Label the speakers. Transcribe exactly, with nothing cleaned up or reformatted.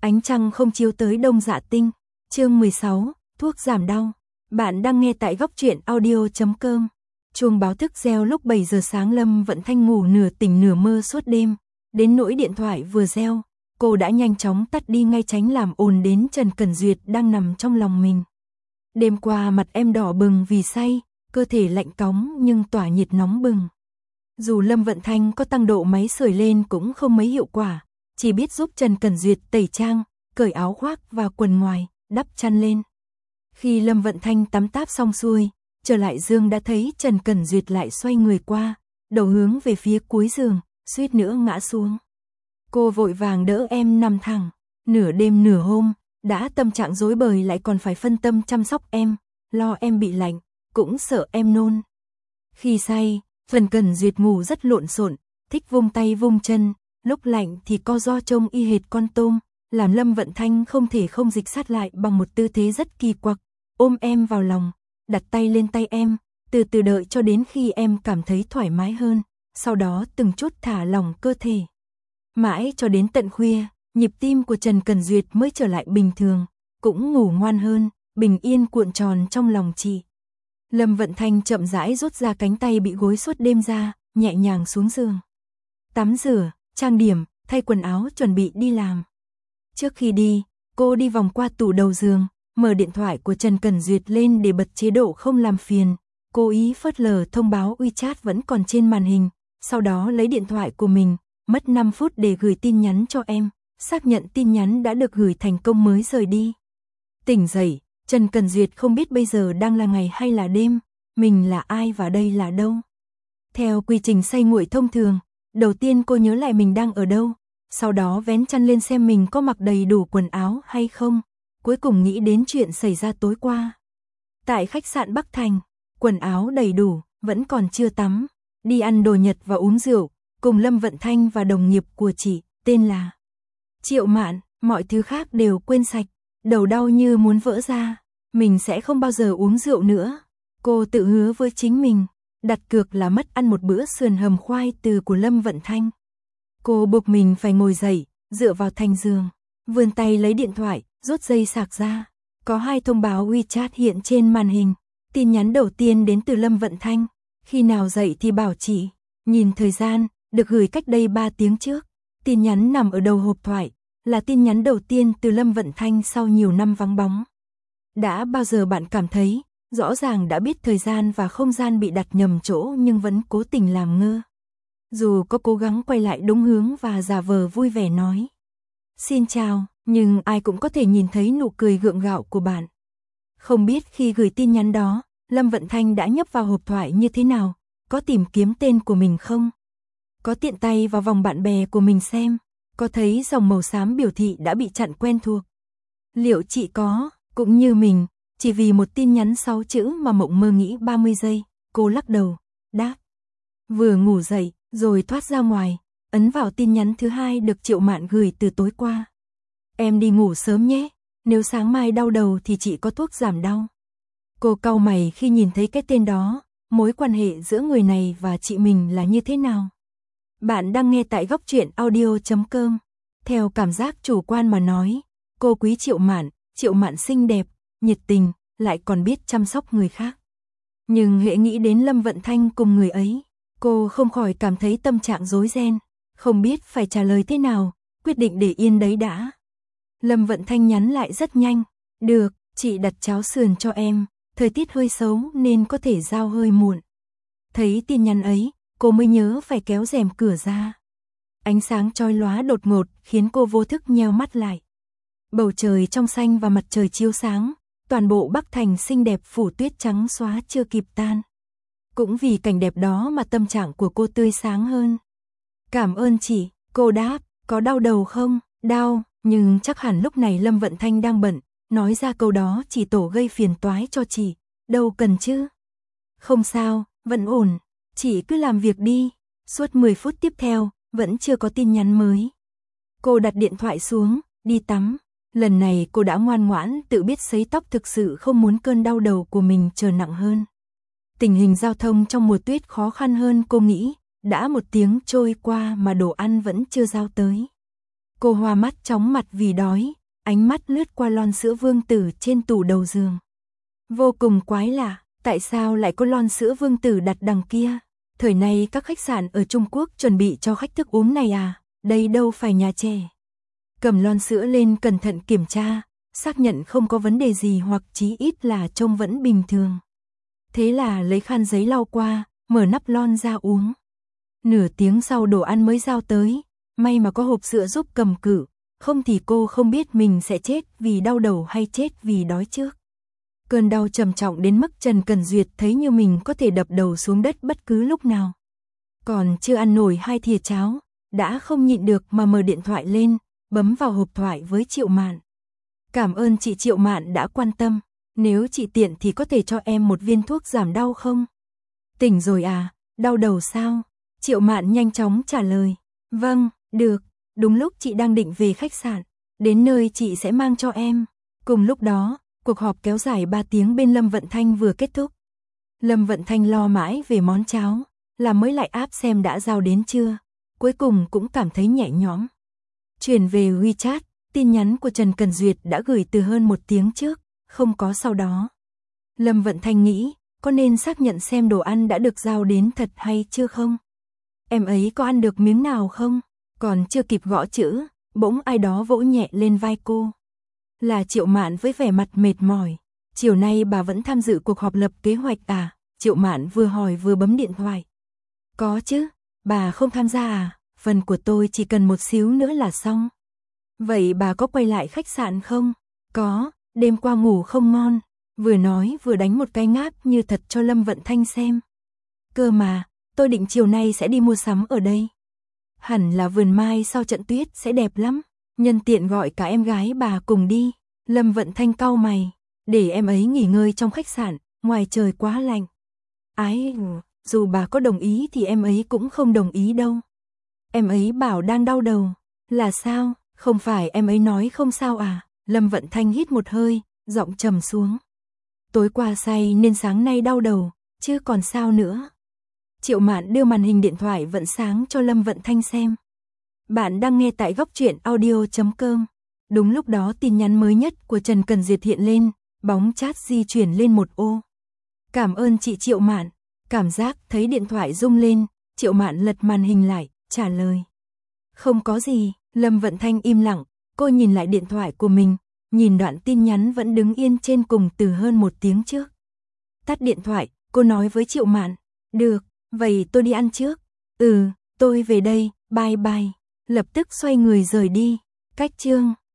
Speaker 1: Ánh trăng không chiếu tới Đông Dạ Tinh. Chương mười sáu, thuốc giảm đau. Bạn đang nghe tại góc truyện audio chấm com. Chuông báo thức reo lúc bảy giờ sáng. Lâm Vận Thanh ngủ nửa tỉnh nửa mơ suốt đêm. Đến nỗi điện thoại vừa reo, cô đã nhanh chóng tắt đi ngay tránh làm ồn đến Trần Cẩn Duyệt đang nằm trong lòng mình. Đêm qua mặt em đỏ bừng vì say, cơ thể lạnh cóng nhưng tỏa nhiệt nóng bừng. Dù Lâm Vận Thanh có tăng độ máy sưởi lên cũng không mấy hiệu quả, chỉ biết giúp Trần Cẩn Duyệt tẩy trang, cởi áo khoác và quần ngoài, đắp chăn lên. Khi Lâm Vận Thanh tắm táp xong xuôi, trở lại giường đã thấy Trần Cẩn Duyệt lại xoay người qua, đầu hướng về phía cuối giường, suýt nữa ngã xuống. Cô vội vàng đỡ em nằm thẳng, nửa đêm nửa hôm, đã tâm trạng rối bời lại còn phải phân tâm chăm sóc em, lo em bị lạnh, cũng sợ em nôn. Khi say, Trần Cẩn Duyệt ngủ rất lộn xộn, thích vung tay vung chân, lúc lạnh thì co ro trông y hệt con tôm, làm Lâm Vận Thanh không thể không dịch sát lại bằng một tư thế rất kỳ quặc, ôm em vào lòng, đặt tay lên tay em, từ từ đợi cho đến khi em cảm thấy thoải mái hơn, sau đó từng chút thả lỏng cơ thể. Mãi cho đến tận khuya, nhịp tim của Trần Cẩn Duyệt mới trở lại bình thường, cũng ngủ ngoan hơn, bình yên cuộn tròn trong lòng chị. Lâm Vận Thanh chậm rãi rút ra cánh tay bị gối suốt đêm ra, nhẹ nhàng xuống giường. Tắm rửa, trang điểm, thay quần áo chuẩn bị đi làm. Trước khi đi, cô đi vòng qua tủ đầu giường, mở điện thoại của Trần Cẩn Duyệt lên để bật chế độ không làm phiền, cố ý phớt lờ thông báo WeChat vẫn còn trên màn hình, sau đó lấy điện thoại của mình, mất năm phút để gửi tin nhắn cho em, xác nhận tin nhắn đã được gửi thành công mới rời đi. Tỉnh dậy, Trần Cẩn Duyệt không biết bây giờ đang là ngày hay là đêm, mình là ai và đây là đâu. Theo quy trình say nguội thông thường, đầu tiên cô nhớ lại mình đang ở đâu, sau đó vén chăn lên xem mình có mặc đầy đủ quần áo hay không, cuối cùng nghĩ đến chuyện xảy ra tối qua. Tại khách sạn Bắc Thành, quần áo đầy đủ, vẫn còn chưa tắm, đi ăn đồ Nhật và uống rượu, cùng Lâm Vận Thanh và đồng nghiệp của chị, tên là Triệu Mạn, mọi thứ khác đều quên sạch, đầu đau như muốn vỡ ra, mình sẽ không bao giờ uống rượu nữa. Cô tự hứa với chính mình, đặt cược là mất ăn một bữa sườn hầm khoai từ của Lâm Vận Thanh. Cô buộc mình phải ngồi dậy, dựa vào thành giường, vươn tay lấy điện thoại, rút dây sạc ra. Có hai thông báo WeChat hiện trên màn hình. Tin nhắn đầu tiên đến từ Lâm Vận Thanh, khi nào dậy thì bảo chị. Nhìn thời gian, được gửi cách đây ba tiếng trước. Tin nhắn nằm ở đầu hộp thoại, là tin nhắn đầu tiên từ Lâm Vận Thanh sau nhiều năm vắng bóng. Đã bao giờ bạn cảm thấy, rõ ràng đã biết thời gian và không gian bị đặt nhầm chỗ nhưng vẫn cố tình làm ngơ. Dù có cố gắng quay lại đúng hướng và giả vờ vui vẻ nói xin chào, nhưng ai cũng có thể nhìn thấy nụ cười gượng gạo của bạn. Không biết khi gửi tin nhắn đó, Lâm Vận Thanh đã nhấp vào hộp thoại như thế nào, có tìm kiếm tên của mình không? Có tiện tay vào vòng bạn bè của mình xem, có thấy dòng màu xám biểu thị đã bị chặn quen thuộc. Liệu chị có, cũng như mình, chỉ vì một tin nhắn sáu chữ mà mộng mơ nghĩ ba mươi giây, cô lắc đầu, đáp. Vừa ngủ dậy, rồi thoát ra ngoài, ấn vào tin nhắn thứ hai được Triệu Mạn gửi từ tối qua. Em đi ngủ sớm nhé, nếu sáng mai đau đầu thì chị có thuốc giảm đau. Cô cau mày khi nhìn thấy cái tên đó, mối quan hệ giữa người này và chị mình là như thế nào? Bạn đang nghe tại góc truyện audio chấm com. Theo cảm giác chủ quan mà nói, cô quý Triệu Mạn, Triệu Mạn xinh đẹp, nhiệt tình, lại còn biết chăm sóc người khác. Nhưng hễ nghĩ đến Lâm Vận Thanh cùng người ấy, cô không khỏi cảm thấy tâm trạng rối ren, không biết phải trả lời thế nào, quyết định để yên đấy đã. Lâm Vận Thanh nhắn lại rất nhanh, được, chị đặt cháo sườn cho em, thời tiết hơi xấu nên có thể giao hơi muộn. Thấy tin nhắn ấy, cô mới nhớ phải kéo rèm cửa ra. Ánh sáng chói lóa đột ngột khiến cô vô thức nheo mắt lại. Bầu trời trong xanh và mặt trời chiếu sáng, toàn bộ Bắc Thành xinh đẹp phủ tuyết trắng xóa chưa kịp tan. Cũng vì cảnh đẹp đó mà tâm trạng của cô tươi sáng hơn. Cảm ơn chị, cô đáp, có đau đầu không? Đau, nhưng chắc hẳn lúc này Lâm Vận Thanh đang bận, nói ra câu đó chỉ tổ gây phiền toái cho chị, đâu cần chứ. Không sao, vẫn ổn, chị cứ làm việc đi. Suốt mười phút tiếp theo, vẫn chưa có tin nhắn mới. Cô đặt điện thoại xuống, đi tắm. Lần này cô đã ngoan ngoãn tự biết sấy tóc, thực sự không muốn cơn đau đầu của mình trở nặng hơn. Tình hình giao thông trong mùa tuyết khó khăn hơn cô nghĩ, đã một tiếng trôi qua mà đồ ăn vẫn chưa giao tới. Cô hoa mắt chóng mặt vì đói, ánh mắt lướt qua lon sữa Vương Tử trên tủ đầu giường. Vô cùng quái lạ, tại sao lại có lon sữa Vương Tử đặt đằng kia? Thời này các khách sạn ở Trung Quốc chuẩn bị cho khách thức uống này à? Đây đâu phải nhà trẻ. Cầm lon sữa lên cẩn thận kiểm tra, xác nhận không có vấn đề gì hoặc chí ít là trông vẫn bình thường. Thế là lấy khăn giấy lau qua, mở nắp lon ra uống. Nửa tiếng sau đồ ăn mới giao tới, may mà có hộp sữa giúp cầm cự, không thì cô không biết mình sẽ chết vì đau đầu hay chết vì đói trước. Cơn đau trầm trọng đến mức Trần Cần Duyệt thấy như mình có thể đập đầu xuống đất bất cứ lúc nào. Còn chưa ăn nổi hai thìa cháo, đã không nhịn được mà mở điện thoại lên, bấm vào hộp thoại với Triệu Mạn. Cảm ơn chị Triệu Mạn đã quan tâm, nếu chị tiện thì có thể cho em một viên thuốc giảm đau không? Tỉnh rồi à, đau đầu sao? Triệu Mạn nhanh chóng trả lời. Vâng, được, đúng lúc chị đang định về khách sạn, đến nơi chị sẽ mang cho em. Cùng lúc đó, cuộc họp kéo dài ba tiếng bên Lâm Vận Thanh vừa kết thúc. Lâm Vận Thanh lo mãi về món cháo, là mới lại áp xem đã giao đến chưa, cuối cùng cũng cảm thấy nhẹ nhõm. Chuyển về WeChat, tin nhắn của Trần Cần Duyệt đã gửi từ hơn một tiếng trước, không có sau đó. Lâm Vận Thanh nghĩ, có nên xác nhận xem đồ ăn đã được giao đến thật hay chưa không? Em ấy có ăn được miếng nào không? Còn chưa kịp gõ chữ, bỗng ai đó vỗ nhẹ lên vai cô. Là Triệu Mạn với vẻ mặt mệt mỏi. Chiều nay bà vẫn tham dự cuộc họp lập kế hoạch à? Triệu Mạn vừa hỏi vừa bấm điện thoại. Có chứ, bà không tham gia à? Phần của tôi chỉ cần một xíu nữa là xong. Vậy bà có quay lại khách sạn không? Có, đêm qua ngủ không ngon. Vừa nói vừa đánh một cái ngáp như thật cho Lâm Vận Thanh xem. Cơ mà, tôi định chiều nay sẽ đi mua sắm ở đây. Hẳn là vườn mai sau trận tuyết sẽ đẹp lắm. Nhân tiện gọi cả em gái bà cùng đi. Lâm Vận Thanh cau mày. Để em ấy nghỉ ngơi trong khách sạn, ngoài trời quá lạnh. Ái, dù bà có đồng ý thì em ấy cũng không đồng ý đâu. Em ấy bảo đang đau đầu. Là sao? Không phải em ấy nói không sao à? Lâm Vận Thanh hít một hơi, giọng trầm xuống. Tối qua say nên sáng nay đau đầu, chứ còn sao nữa. Triệu Mạn đưa màn hình điện thoại vẫn sáng cho Lâm Vận Thanh xem. Bạn đang nghe tại góc truyện audio chấm com. Đúng lúc đó tin nhắn mới nhất của Trần Cần Duyệt hiện lên, bóng chat di chuyển lên một ô. Cảm ơn chị Triệu Mạn. Cảm giác thấy điện thoại rung lên, Triệu Mạn lật màn hình lại, trả lời. Không có gì, Lâm Vận Thanh im lặng, cô nhìn lại điện thoại của mình, nhìn đoạn tin nhắn vẫn đứng yên trên cùng từ hơn một tiếng trước. Tắt điện thoại, cô nói với Triệu Mạn. Được, vậy tôi đi ăn trước. Ừ, tôi về đây, bye bye. Lập tức xoay người rời đi. Cách chương